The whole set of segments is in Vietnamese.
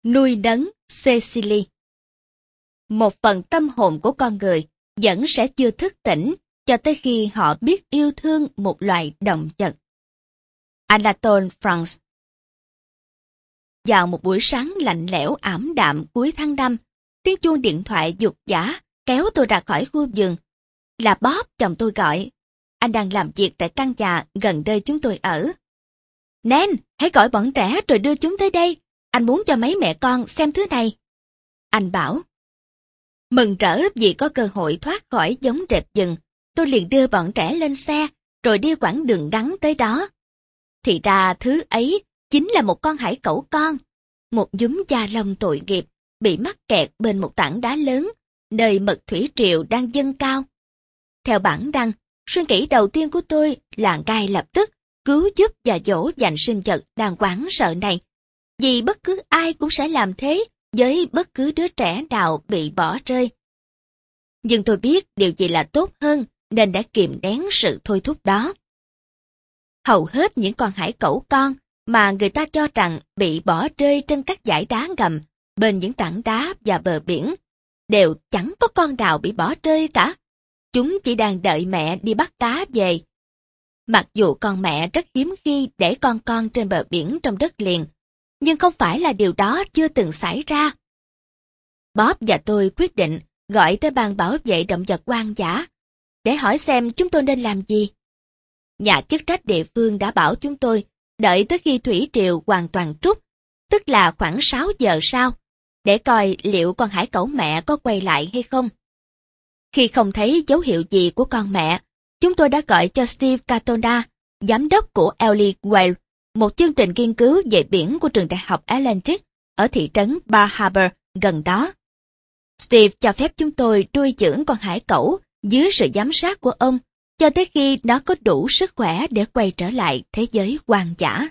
Nuôi nấng Cecily. Một phần tâm hồn của con người vẫn sẽ chưa thức tỉnh cho tới khi họ biết yêu thương một loài động vật. Anatole France. Vào một buổi sáng lạnh lẽo ảm đạm cuối tháng 5, tiếng chuông điện thoại giục giã kéo tôi ra khỏi khu vườn. Là Bob, chồng tôi gọi. Anh đang làm việc tại căn nhà gần nơi chúng tôi ở. Nan, hãy gọi bọn trẻ rồi đưa chúng tới đây. Anh muốn cho mấy mẹ con xem thứ này. Anh bảo. Mừng rỡ vì có cơ hội thoát khỏi giống rệp rừng, tôi liền đưa bọn trẻ lên xe, rồi đi quãng đường ngắn tới đó. Thì ra thứ ấy chính là một con hải cẩu con, một nhúm da lông tội nghiệp, bị mắc kẹt bên một tảng đá lớn, nơi mực thủy triều đang dâng cao. Theo bản đăng, suy nghĩ đầu tiên của tôi là ngay lập tức cứu giúp và dỗ dành sinh vật đang hoảng sợ này, vì bất cứ ai cũng sẽ làm thế với bất cứ đứa trẻ nào bị bỏ rơi. Nhưng tôi biết điều gì là tốt hơn nên đã kìm nén sự thôi thúc đó. Hầu hết những con hải cẩu con mà người ta cho rằng bị bỏ rơi trên các dải đá ngầm bên những tảng đá và bờ biển đều chẳng có con nào bị bỏ rơi cả. Chúng chỉ đang đợi mẹ đi bắt cá về. Mặc dù con mẹ rất hiếm khi để con trên bờ biển trong đất liền, nhưng không phải là điều đó chưa từng xảy ra. Bob và tôi quyết định gọi tới ban bảo vệ động vật hoang dã để hỏi xem chúng tôi nên làm gì. Nhà chức trách địa phương đã bảo chúng tôi đợi tới khi thủy triều hoàn toàn trút, tức là khoảng 6 giờ sau, để coi liệu con hải cẩu mẹ có quay lại hay không. Khi không thấy dấu hiệu gì của con mẹ, chúng tôi đã gọi cho Steve Catona, giám đốc của Ellie Whale, một chương trình nghiên cứu về biển của trường đại học Atlantic ở thị trấn Bar Harbor gần đó. Steve cho phép chúng tôi nuôi dưỡng con hải cẩu dưới sự giám sát của ông cho tới khi nó có đủ sức khỏe để quay trở lại thế giới hoang dã.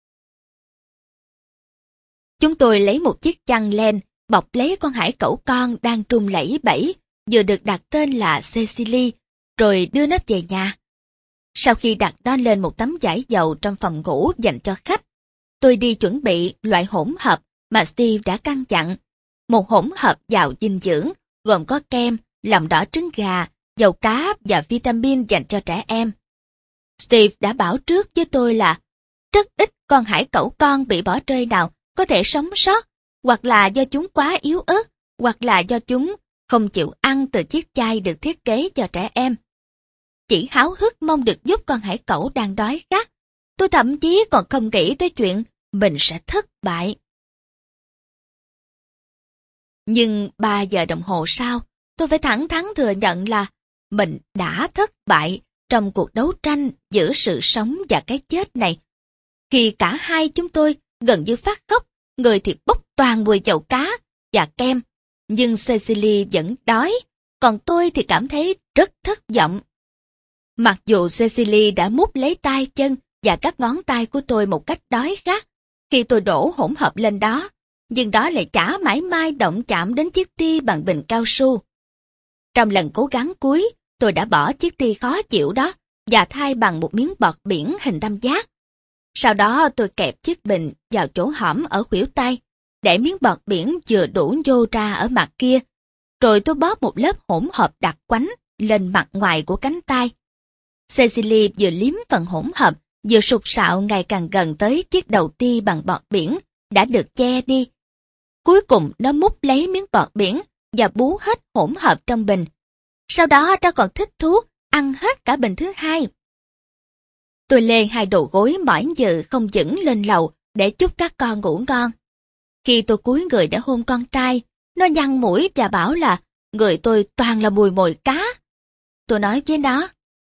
Chúng tôi lấy một chiếc chăn len bọc lấy con hải cẩu con đang trung lẩy bẩy, vừa được đặt tên là Cecily, rồi đưa nó về nhà. Sau khi đặt nó lên một tấm vải dầu trong phòng ngủ dành cho khách, tôi đi chuẩn bị loại hỗn hợp mà Steve đã căn dặn. Một hỗn hợp giàu dinh dưỡng, gồm có kem, lòng đỏ trứng gà, dầu cá và vitamin dành cho trẻ em. Steve đã bảo trước với tôi là rất ít con hải cẩu con bị bỏ rơi nào có thể sống sót, hoặc là do chúng quá yếu ớt, hoặc là do chúng không chịu ăn từ chiếc chai được thiết kế cho trẻ em. Chỉ háo hức mong được giúp con hải cẩu đang đói khát, tôi thậm chí còn không nghĩ tới chuyện mình sẽ thất bại. Nhưng 3 giờ đồng hồ sau, tôi phải thẳng thắn thừa nhận là mình đã thất bại trong cuộc đấu tranh giữa sự sống và cái chết này. Khi cả hai chúng tôi gần như phát khóc, người thì bốc toàn mùi dầu cá và kem, nhưng Cecily vẫn đói, còn tôi thì cảm thấy rất thất vọng. Mặc dù Cecily đã mút lấy tay chân và các ngón tay của tôi một cách đói khát khi tôi đổ hỗn hợp lên đó, nhưng đó lại chả mãi mai động chạm đến chiếc ti bằng bình cao su. Trong lần cố gắng cuối, tôi đã bỏ chiếc ti khó chịu đó và thay bằng một miếng bọt biển hình tam giác. Sau đó tôi kẹp chiếc bình vào chỗ hõm ở khuỷu tay, để miếng bọt biển vừa đủ nhô ra ở mặt kia, rồi tôi bóp một lớp hỗn hợp đặc quánh lên mặt ngoài của cánh tay. Cecily vừa liếm phần hỗn hợp, vừa sục sạo ngày càng gần tới chiếc đầu ti bằng bọt biển đã được che đi. Cuối cùng nó mút lấy miếng bọt biển và bú hết hỗn hợp trong bình. Sau đó nó còn thích thú ăn hết cả bình thứ hai. Tôi lê hai đầu gối mỏi nhừ không vững lên lầu để chúc các con ngủ ngon. Khi tôi cúi người để hôn con trai, nó nhăn mũi và bảo là người tôi toàn là mùi mồi cá. Tôi nói với nó,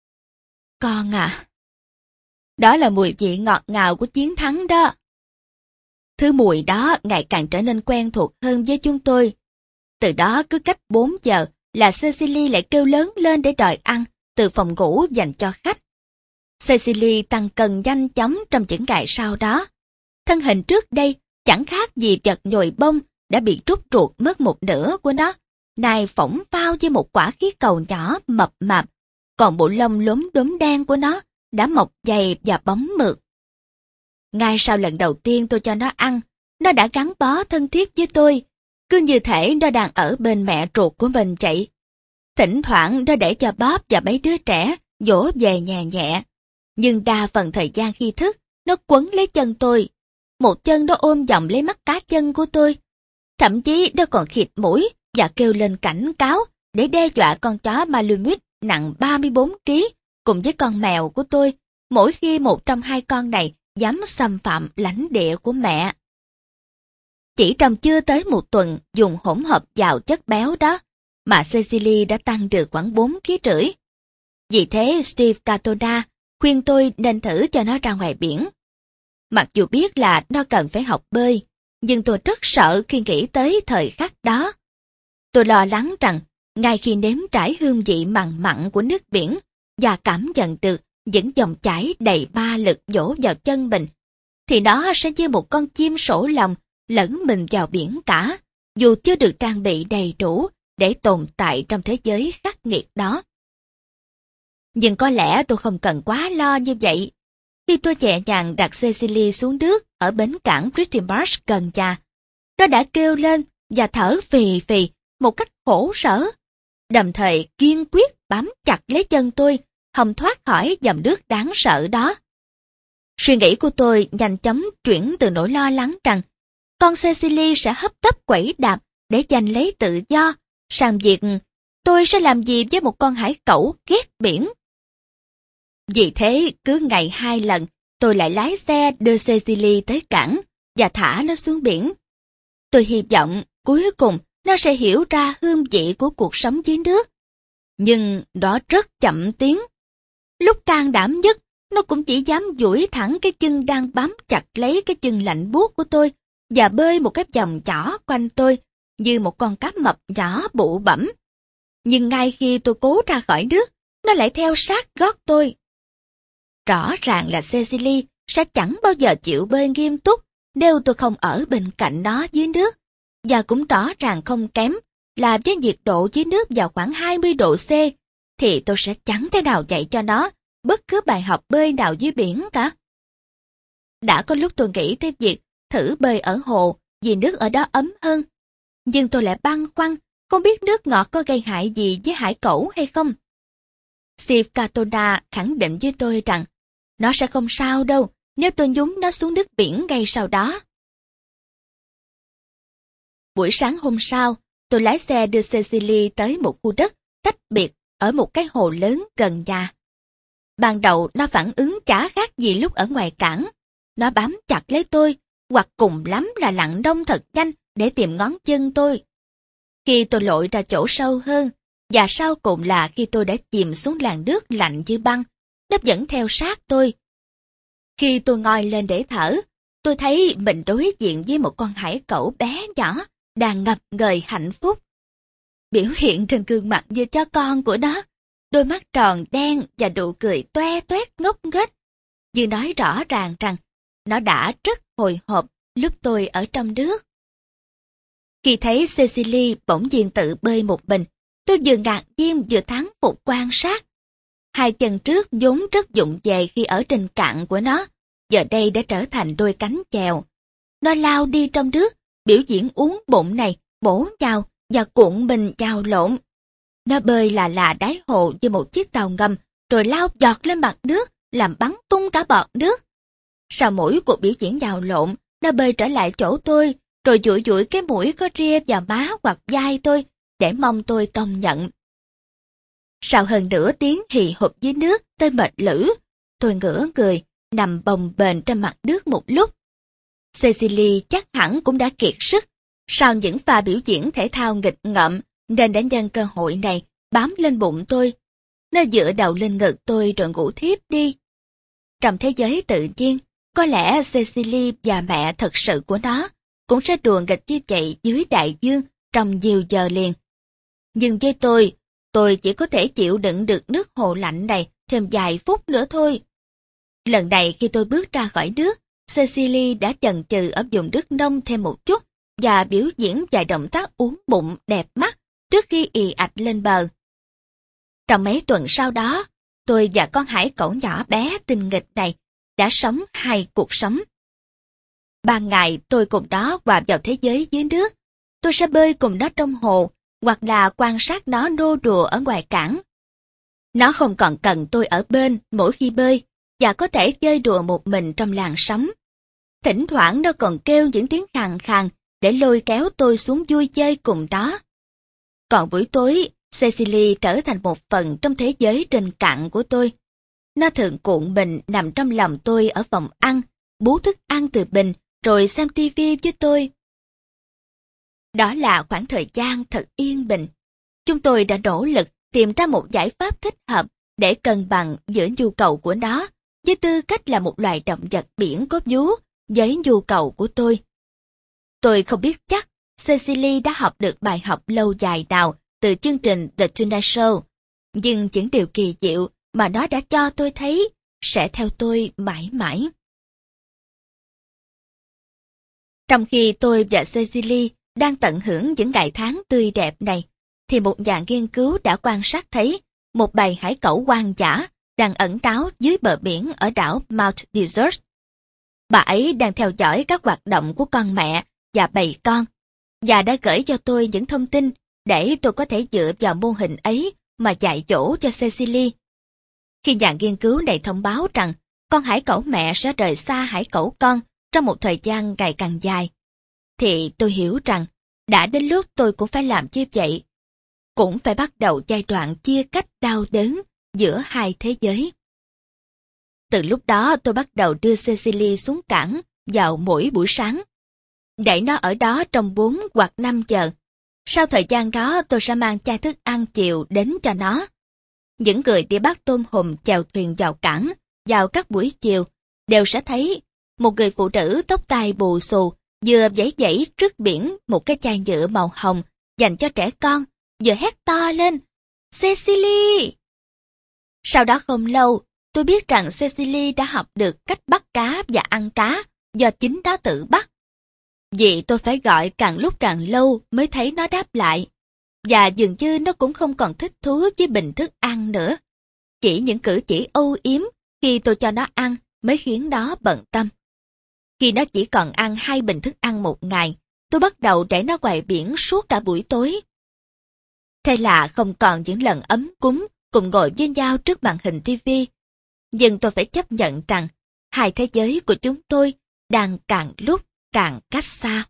con à, đó là mùi vị ngọt ngào của chiến thắng đó. Thứ mùi đó ngày càng trở nên quen thuộc hơn với chúng tôi. Từ đó cứ cách 4 giờ là Cecily lại kêu lớn lên để đòi ăn từ phòng ngủ dành cho khách. Cecily tăng cân nhanh chóng trong những ngày sau đó. Thân hình trước đây chẳng khác gì vật nhồi bông đã bị trút ruột mất một nửa của nó, nay phỏng phao với một quả khí cầu nhỏ mập mạp, còn bộ lông lốm đốm đen của nó đã mọc dày và bóng mượt. Ngay sau lần đầu tiên tôi cho nó ăn, nó đã gắn bó thân thiết với tôi, cứ như thể nó đang ở bên mẹ ruột của mình vậy. Thỉnh thoảng nó để cho Bob và mấy đứa trẻ dỗ về nhẹ nhẹ, nhưng đa phần thời gian khi thức, nó quấn lấy chân tôi. Một chân nó ôm vòng lấy mắt cá chân của tôi. Thậm chí nó còn khịt mũi và kêu lên cảnh cáo để đe dọa con chó Malamute nặng 34 kg cùng với con mèo của tôi mỗi khi một trong hai con này dám xâm phạm lãnh địa của mẹ. Chỉ trong chưa tới một tuần dùng hỗn hợp giàu chất béo đó mà Cecily đã tăng được khoảng 4,5 kg. Vì thế Steve Catoda khuyên tôi nên thử cho nó ra ngoài biển. Mặc dù biết là nó cần phải học bơi, nhưng tôi rất sợ khi nghĩ tới thời khắc đó. Tôi lo lắng rằng ngay khi nếm trải hương vị mặn mặn của nước biển và cảm nhận được những dòng chảy đầy ma lực vỗ vào chân mình, thì nó sẽ như một con chim sổ lòng lẫn mình vào biển cả, dù chưa được trang bị đầy đủ để tồn tại trong thế giới khắc nghiệt đó. Nhưng có lẽ tôi không cần quá lo như vậy. Khi tôi nhẹ nhàng đặt Cecily xuống nước ở bến cảng Christie Marsh gần nhà, nó đã kêu lên và thở phì phì một cách khổ sở, đồng thời kiên quyết bám chặt lấy chân tôi, không thoát khỏi dòng nước đáng sợ đó. Suy nghĩ của tôi nhanh chóng chuyển từ nỗi lo lắng rằng con Cecily sẽ hấp tấp quẩy đạp để giành lấy tự do, sang việc tôi sẽ làm gì với một con hải cẩu ghét biển. Vì thế, cứ ngày 2 lần, tôi lại lái xe đưa Cecily tới cảng và thả nó xuống biển. Tôi hy vọng cuối cùng nó sẽ hiểu ra hương vị của cuộc sống dưới nước. Nhưng đó rất chậm tiến. Lúc can đảm nhất, nó cũng chỉ dám duỗi thẳng cái chân đang bám chặt lấy cái chân lạnh buốt của tôi và bơi một cái vòng nhỏ quanh tôi như một con cá mập nhỏ bụ bẫm. Nhưng ngay khi tôi cố ra khỏi nước, nó lại theo sát gót tôi. Rõ ràng là Cecily sẽ chẳng bao giờ chịu bơi nghiêm túc nếu tôi không ở bên cạnh nó dưới nước, và cũng rõ ràng không kém là với nhiệt độ dưới nước vào khoảng 20 độ C, thì tôi sẽ chẳng thể nào dạy cho nó bất cứ bài học bơi nào dưới biển cả. Đã có lúc tôi nghĩ tới việc thử bơi ở hồ vì nước ở đó ấm hơn, nhưng tôi lại băn khoăn không biết nước ngọt có gây hại gì với hải cẩu hay không. Steve Catoda khẳng định với tôi rằng nó sẽ không sao đâu nếu tôi nhúng nó xuống nước biển ngay sau đó. Buổi sáng hôm sau, tôi lái xe đưa Cecily tới một khu đất tách biệt ở một cái hồ lớn gần nhà. Ban đầu nó phản ứng chả khác gì lúc ở ngoài cảng. Nó bám chặt lấy tôi, hoặc cùng lắm là lặn đông thật nhanh để tìm ngón chân tôi. Khi tôi lội ra chỗ sâu hơn, và sau cùng là khi tôi đã chìm xuống làn nước lạnh như băng, nó vẫn theo sát tôi. Khi tôi ngoi lên để thở, tôi thấy mình đối diện với một con hải cẩu bé nhỏ đang ngập ngời hạnh phúc. Biểu hiện trên gương mặt như chó con của nó, đôi mắt tròn đen và nụ cười toe toét ngốc nghếch, như nói rõ ràng rằng nó đã rất hồi hộp lúc tôi ở trong nước. Khi thấy Cecily bỗng nhiên tự bơi một mình, tôi vừa ngạc nhiên vừa thán phục quan sát. Hai chân trước vốn rất vụng về khi ở trên cạn của nó, giờ đây đã trở thành đôi cánh chèo. Nó lao đi trong nước, biểu diễn uống bụng này, bổ nhào và cuộn mình nhào lộn. Nó bơi là đáy hồ như một chiếc tàu ngầm, rồi lao giọt lên mặt nước, làm bắn tung cả bọt nước. Sau mỗi cuộc biểu diễn nhào lộn, nó bơi trở lại chỗ tôi, rồi dụi dụi cái mũi có ria vào má hoặc vai tôi, để mong tôi công nhận. Sau hơn nửa tiếng hì hục dưới nước tới mệt lử, tôi ngửa người, nằm bồng bềnh trên mặt nước một lúc. Cecily chắc hẳn cũng đã kiệt sức, sau những pha biểu diễn thể thao nghịch ngợm, nên đã nhân cơ hội này bám lên bụng tôi. Nó dựa đầu lên ngực tôi rồi ngủ thiếp đi. Trong thế giới tự nhiên, có lẽ Cecily và mẹ thật sự của nó cũng sẽ đùa nghịch như vậy dưới đại dương trong nhiều giờ liền. Nhưng với tôi chỉ có thể chịu đựng được nước hồ lạnh này thêm vài phút nữa thôi. Lần này khi tôi bước ra khỏi nước, Cecily đã chần chừ ở vùng nước nông thêm một chút và biểu diễn vài động tác uốn bụng đẹp mắt trước khi ì ạch lên bờ. Trong mấy tuần sau đó, tôi và con hải cẩu nhỏ bé tinh nghịch này đã sống hai cuộc sống. Ban ngày tôi cùng nó hòa vào thế giới dưới nước. Tôi sẽ bơi cùng nó trong hồ, hoặc là quan sát nó nô đùa ở ngoài cảng. Nó không còn cần tôi ở bên mỗi khi bơi, và có thể chơi đùa một mình trong làn sóng. Thỉnh thoảng nó còn kêu những tiếng khàn khàn để lôi kéo tôi xuống vui chơi cùng đó. Còn buổi tối, Cecily trở thành một phần trong thế giới trên cạn của tôi. Nó thường cuộn mình nằm trong lòng tôi ở phòng ăn, bú thức ăn từ bình, rồi xem tivi với tôi. Đó là khoảng thời gian thật yên bình. Chúng tôi đã nỗ lực tìm ra một giải pháp thích hợp để cân bằng giữa nhu cầu của nó với tư cách là một loài động vật biển có vú với nhu cầu của tôi. Tôi không biết chắc Cecily đã học được bài học lâu dài nào từ chương trình The Tonight Show, nhưng những điều kỳ diệu mà nó đã cho tôi thấy sẽ theo tôi mãi mãi. Trong khi tôi và Cecily đang tận hưởng những ngày tháng tươi đẹp này, thì một nhà nghiên cứu đã quan sát thấy một bầy hải cẩu hoang dã đang ẩn náu dưới bờ biển ở đảo Mount Desert. Bà ấy đang theo dõi các hoạt động của con mẹ và bầy con, và đã gửi cho tôi những thông tin để tôi có thể dựa vào mô hình ấy mà dạy dỗ cho Cecily. Khi nhà nghiên cứu này thông báo rằng con hải cẩu mẹ sẽ rời xa hải cẩu con trong một thời gian ngày càng dài, thì tôi hiểu rằng đã đến lúc tôi cũng phải làm như vậy. Cũng phải bắt đầu giai đoạn chia cách đau đớn giữa hai thế giới. Từ lúc đó tôi bắt đầu đưa Cecily xuống cảng vào mỗi buổi sáng, để nó ở đó trong 4 hoặc 5 giờ. Sau thời gian đó tôi sẽ mang chai thức ăn chiều đến cho nó. Những người đi bắt tôm hùm chèo thuyền vào cảng vào các buổi chiều đều sẽ thấy một người phụ nữ tóc tai bù xù vừa vẫy vẫy trước biển một cái chai nhựa màu hồng dành cho trẻ con, vừa hét to lên, Cecily! Sau đó không lâu, tôi biết rằng Cecily đã học được cách bắt cá và ăn cá do chính nó tự bắt. Vì tôi phải gọi càng lúc càng lâu mới thấy nó đáp lại. Và dường như nó cũng không còn thích thú với bình thức ăn nữa. Chỉ những cử chỉ âu yếm khi tôi cho nó ăn mới khiến nó bận tâm. Khi nó chỉ còn ăn 2 bình thức ăn một ngày, tôi bắt đầu để nó ngoài biển suốt cả buổi tối. Thế là không còn những lần ấm cúng cùng ngồi với nhau trước màn hình TV. Nhưng tôi phải chấp nhận rằng hai thế giới của chúng tôi đang càng lúc càng cách xa.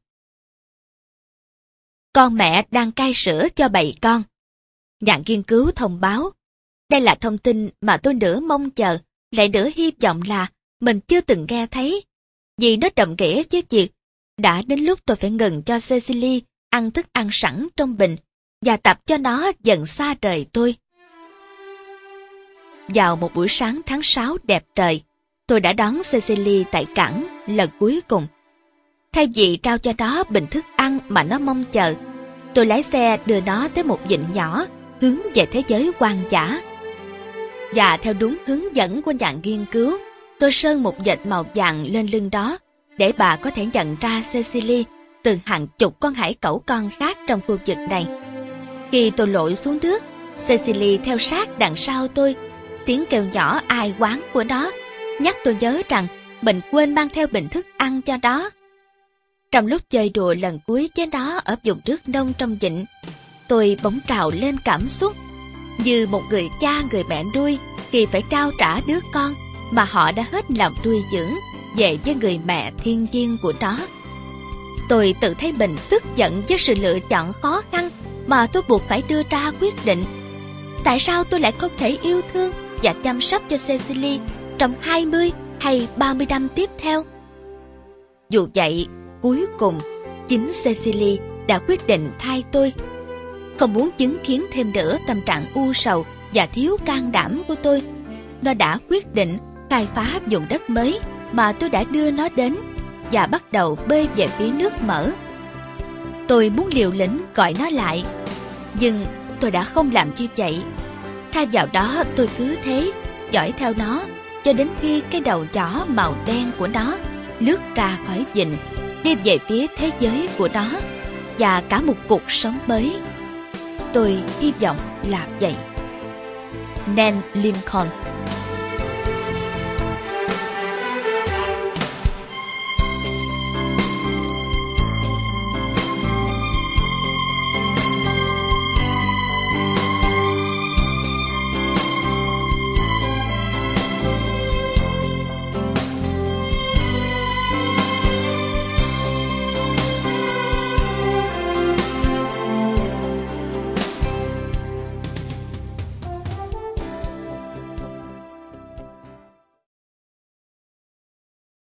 Con mẹ đang cai sữa cho bầy con. Nhà nghiên cứu thông báo. Đây là thông tin mà tôi nửa mong chờ, lại nửa hy vọng là mình chưa từng nghe thấy. Vì nó đồng nghĩa với việc đã đến lúc tôi phải ngừng cho Cecily ăn thức ăn sẵn trong bình và tập cho nó dần xa rời tôi. Vào một buổi sáng tháng 6 đẹp trời, tôi đã đón Cecily tại cảng lần cuối cùng. Thay vì trao cho nó bình thức ăn mà nó mong chờ, tôi lái xe đưa nó tới một vịnh nhỏ hướng về thế giới hoang dã. Và theo đúng hướng dẫn của nhà nghiên cứu, tôi sơn một vệt màu vàng lên lưng đó để bà có thể nhận ra Cecily từ hàng chục con hải cẩu con khác trong khu vực này. Khi tôi lội xuống nước, Cecily theo sát đằng sau tôi. Tiếng kêu nhỏ ai oán của nó nhắc tôi nhớ rằng mình quên mang theo bình thức ăn cho nó. Trong lúc chơi đùa lần cuối với nó ở vùng nước nông trong vịnh, tôi bỗng trào lên cảm xúc như một người cha người mẹ nuôi khi phải trao trả đứa con mà họ đã hết lòng nuôi dưỡng về với người mẹ thiên nhiên của nó. Tôi tự thấy mình tức giận với sự lựa chọn khó khăn mà tôi buộc phải đưa ra quyết định. Tại sao tôi lại không thể yêu thương và chăm sóc cho Cecily trong 20 hay 30 năm tiếp theo? Dù vậy, cuối cùng, chính Cecily đã quyết định thay tôi. Không muốn chứng kiến thêm nữa tâm trạng u sầu và thiếu can đảm của tôi, nó đã quyết định khai phá vùng đất mới mà tôi đã đưa nó đến và bắt đầu bơi về phía nước mở. Tôi muốn liều lĩnh gọi nó lại, nhưng tôi đã không làm như vậy. Thay vào đó tôi cứ thế dõi theo nó cho đến khi cái đầu chó màu đen của nó lướt ra khỏi vịnh, đi về phía thế giới của nó và cả một cuộc sống mới. Tôi hy vọng là vậy. Nan Lincoln.